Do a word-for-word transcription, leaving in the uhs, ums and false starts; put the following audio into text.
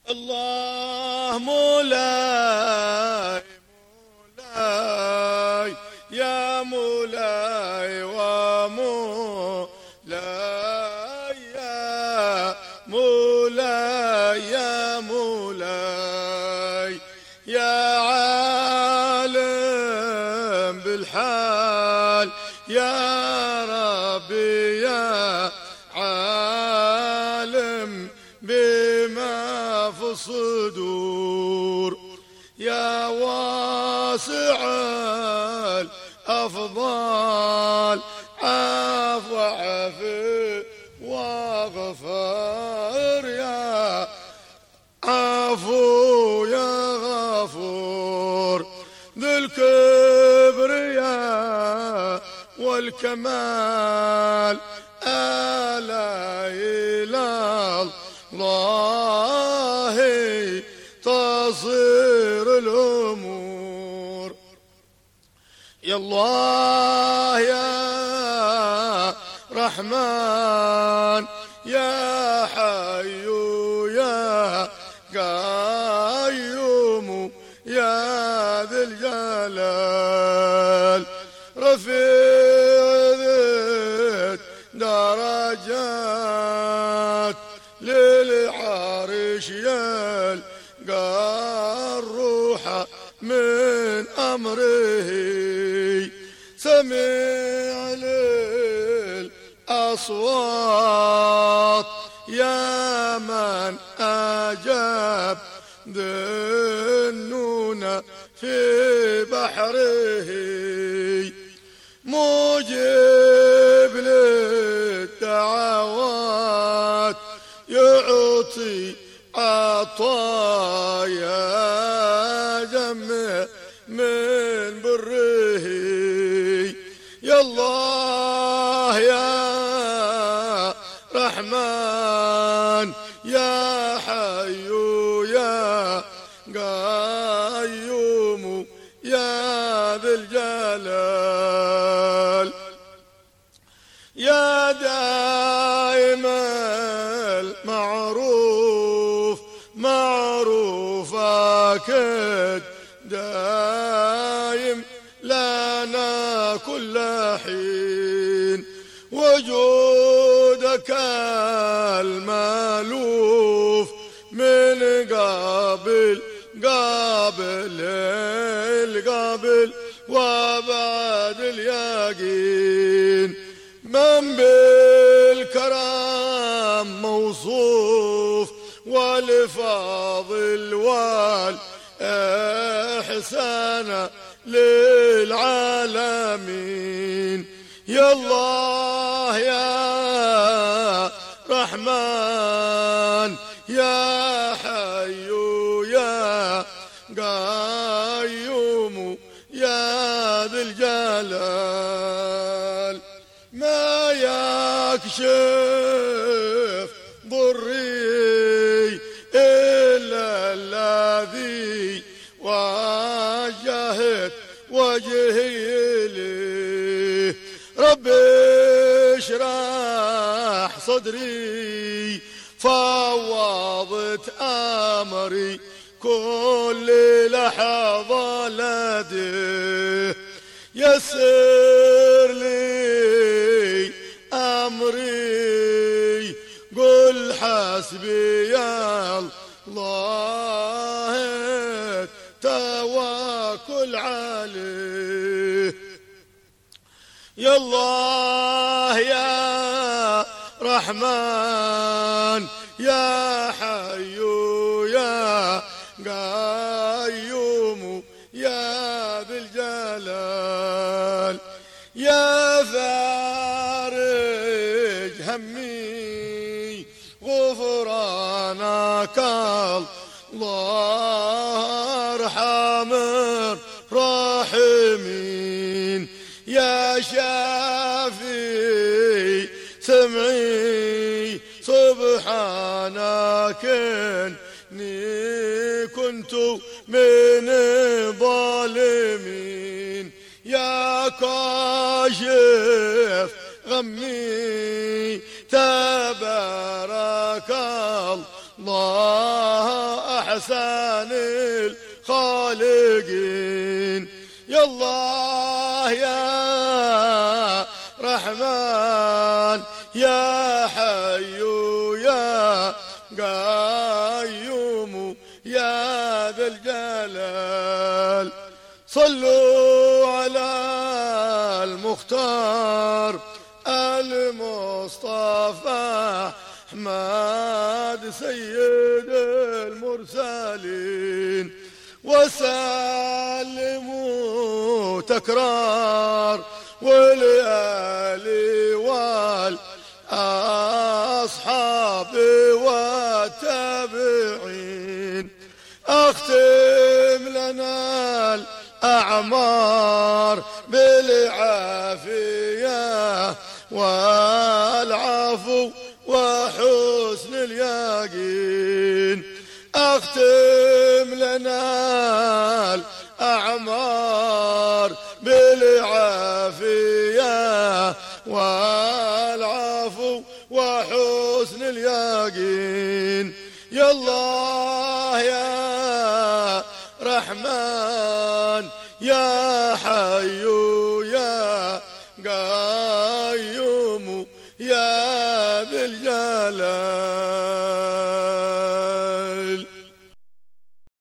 الله مولاي مولاي يا مولاي ومولاي يا مولاي يا مولاي يا عالم بالحال يا ربي يا عالم بما في الصدور يا واسع الأفضال عفو عفو وغفر يا عفو يا غفور ذو الكبرياء والكمال ألا إلى الله تصير الأمور يا الله يا رحمن يا حي يا قيوم يا ذا الجلال رفيع درجات للعرش يلقى الروح من أمره سميع للأصوات يا من أجاب ذنون في بحره مجيب للدعوات يعطي عطايا جمع من بره يا الله يا رحمن يا حي يا قيوم يا ذا الجلال يا دائم المعروف معروفك دائم لنا كل حين وجودك المالوف من قابل قابل القابل وبعد اليقين من بالكرم موصوف والفاضل والإحسان للعالمين يا الله يا رحمن يا حي يا قيوم يا ذا الجلال ما يكشف ضري إلا الذي وجهت وجهي له ربي اشرح صدري فوضت أمري كل لحظة لديه يسر لي أمري قل حسبي يا الله توكل عليه يا الله يا رحمن يا حي يا قيوم يا ذا الجلال يا فارج همي غفرانك الله ارحم الراحمين يا شافي سمعي سبحانك إني كنت من الظالمين يا كاشف غمي تبارك الله أحسن الخالقين. يا الله يا رحمن يا حي يا قيوم يا ذا الجلال، صلوا على المختار المصطفى أحمد سيد المرسلين، وسلموا تكرار والآل والأصحاب والتابعين. أختم لنا الأعمار بالعافية والعفو وحسن اليقين. أختم لنا الأعمار بالعافية والعفو وحسن اليقين. يا الله يا رحمن يا حي يا قيوم يا ذا الجلال.